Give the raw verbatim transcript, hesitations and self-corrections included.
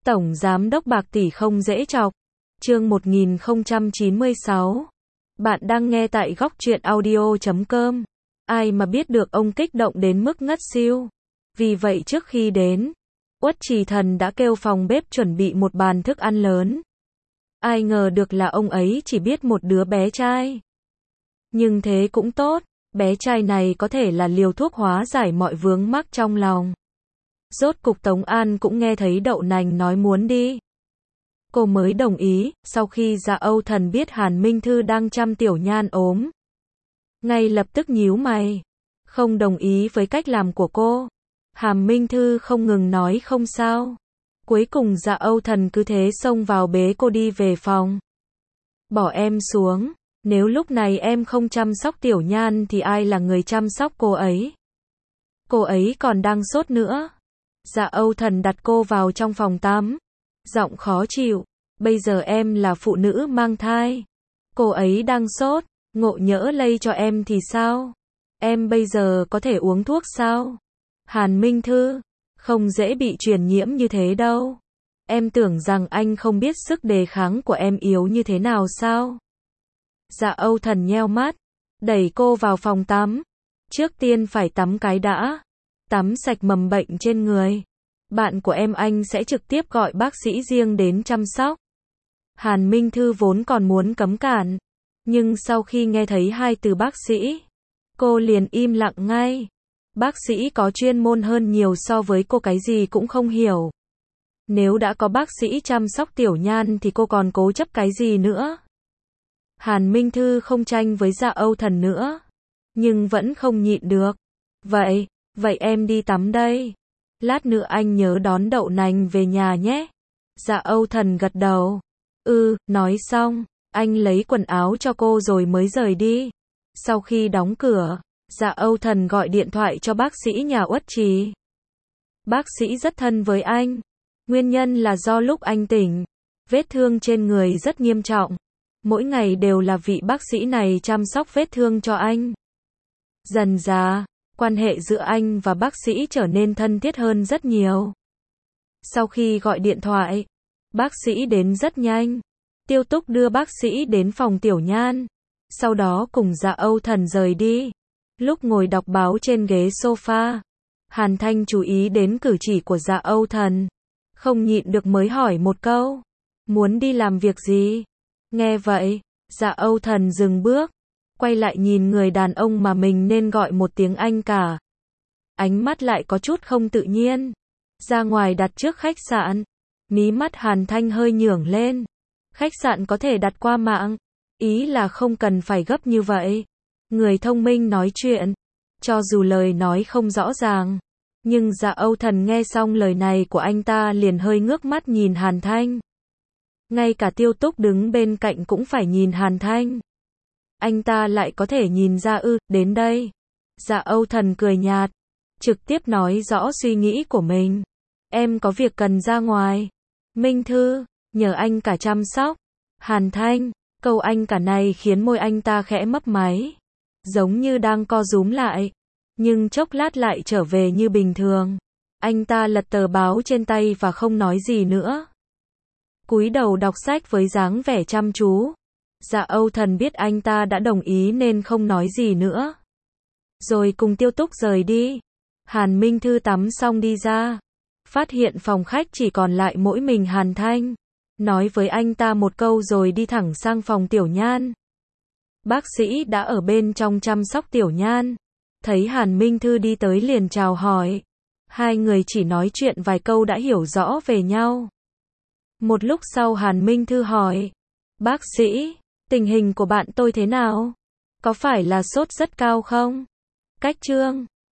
Tổng Giám đốc bạc tỷ không dễ chọc. Chương một nghìn không trăm chín mươi sáu. Bạn đang nghe tại góc truyện audio chấm com. Ai mà biết được ông kích động đến mức ngất xỉu. Vì vậy trước khi đến, Uất Trì Thần đã kêu phòng bếp chuẩn bị một bàn thức ăn lớn. Ai ngờ được là ông ấy chỉ biết một đứa bé trai. Nhưng thế cũng tốt, bé trai này có thể là liều thuốc hóa giải mọi vướng mắc trong lòng. Rốt cục Tống An cũng nghe thấy Đậu Nành nói muốn đi. Cô mới đồng ý, sau khi Dạ Âu Thần biết Hàn Minh Thư đang chăm Tiểu Nhan ốm. Ngay lập tức nhíu mày, không đồng ý với cách làm của cô. Hàn Minh Thư không ngừng nói không sao. Cuối cùng Dạ Âu Thần cứ thế xông vào bế cô đi về phòng. Bỏ em xuống, nếu lúc này em không chăm sóc Tiểu Nhan thì ai là người chăm sóc cô ấy? Cô ấy còn đang sốt nữa. Dạ Âu Thần đặt cô vào trong phòng tắm. Giọng khó chịu. Bây giờ em là phụ nữ mang thai. Cô ấy đang sốt, ngộ nhỡ lây cho em thì sao? Em bây giờ có thể uống thuốc sao? Hàn Minh Thư, không dễ bị truyền nhiễm như thế đâu. Em tưởng rằng anh không biết sức đề kháng của em yếu như thế nào sao? Dạ Âu Thần nheo mắt, đẩy cô vào phòng tắm. Trước tiên phải tắm cái đã. Tắm sạch mầm bệnh trên người. Bạn của em anh sẽ trực tiếp gọi bác sĩ riêng đến chăm sóc. Hàn Minh Thư vốn còn muốn cấm cản. Nhưng sau khi nghe thấy hai từ bác sĩ, cô liền im lặng ngay. Bác sĩ có chuyên môn hơn nhiều so với cô, cái gì cũng không hiểu. Nếu đã có bác sĩ chăm sóc Tiểu Nhan thì cô còn cố chấp cái gì nữa. Hàn Minh Thư không tranh với Dạ Âu Thần nữa. Nhưng vẫn không nhịn được. Vậy, vậy em đi tắm đây. Lát nữa anh nhớ đón Đậu Nành về nhà nhé. Dạ Âu Thần gật đầu. Ừ, nói xong, anh lấy quần áo cho cô rồi mới rời đi. Sau khi đóng cửa, Dạ Âu Thần gọi điện thoại cho bác sĩ nhà Uất Trì. Bác sĩ rất thân với anh. Nguyên nhân là do lúc anh tỉnh, vết thương trên người rất nghiêm trọng. Mỗi ngày đều là vị bác sĩ này chăm sóc vết thương cho anh. Dần dà, quan hệ giữa anh và bác sĩ trở nên thân thiết hơn rất nhiều. Sau khi gọi điện thoại, bác sĩ đến rất nhanh. Tiêu Túc đưa bác sĩ đến phòng Tiểu Nhan. Sau đó cùng Dạ Âu Thần rời đi. Lúc ngồi đọc báo trên ghế sofa, Hàn Thanh chú ý đến cử chỉ của Dạ Âu Thần. Không nhịn được mới hỏi một câu. Muốn đi làm việc gì? Nghe vậy, Dạ Âu Thần dừng bước. Quay lại nhìn người đàn ông mà mình nên gọi một tiếng anh cả. Ánh mắt lại có chút không tự nhiên. Ra ngoài đặt trước khách sạn. Mí mắt Hàn Thanh hơi nhướng lên. Khách sạn có thể đặt qua mạng. Ý là không cần phải gấp như vậy. Người thông minh nói chuyện. Cho dù lời nói không rõ ràng. Nhưng Dạ Âu Thần nghe xong lời này của anh ta liền hơi ngước mắt nhìn Hàn Thanh. Ngay cả Tiêu Túc đứng bên cạnh cũng phải nhìn Hàn Thanh. Anh ta lại có thể nhìn ra ư, đến đây. Dạ Âu Thần cười nhạt. Trực tiếp nói rõ suy nghĩ của mình. Em có việc cần ra ngoài. Minh Thư, nhờ anh cả chăm sóc. Hàn Thanh, câu anh cả này khiến môi anh ta khẽ mấp máy. Giống như đang co rúm lại. Nhưng chốc lát lại trở về như bình thường. Anh ta lật tờ báo trên tay và không nói gì nữa. Cúi đầu đọc sách với dáng vẻ chăm chú. Dạ Âu Thần biết anh ta đã đồng ý nên không nói gì nữa. Rồi cùng Tiêu Túc rời đi. Hàn Minh Thư tắm xong đi ra. Phát hiện phòng khách chỉ còn lại mỗi mình Hàn Thanh. Nói với anh ta một câu rồi đi thẳng sang phòng Tiểu Nhan. Bác sĩ đã ở bên trong chăm sóc Tiểu Nhan. Thấy Hàn Minh Thư đi tới liền chào hỏi. Hai người chỉ nói chuyện vài câu đã hiểu rõ về nhau. Một lúc sau Hàn Minh Thư hỏi. Bác sĩ, tình hình của bạn tôi thế nào? Có phải là sốt rất cao không? Cách chương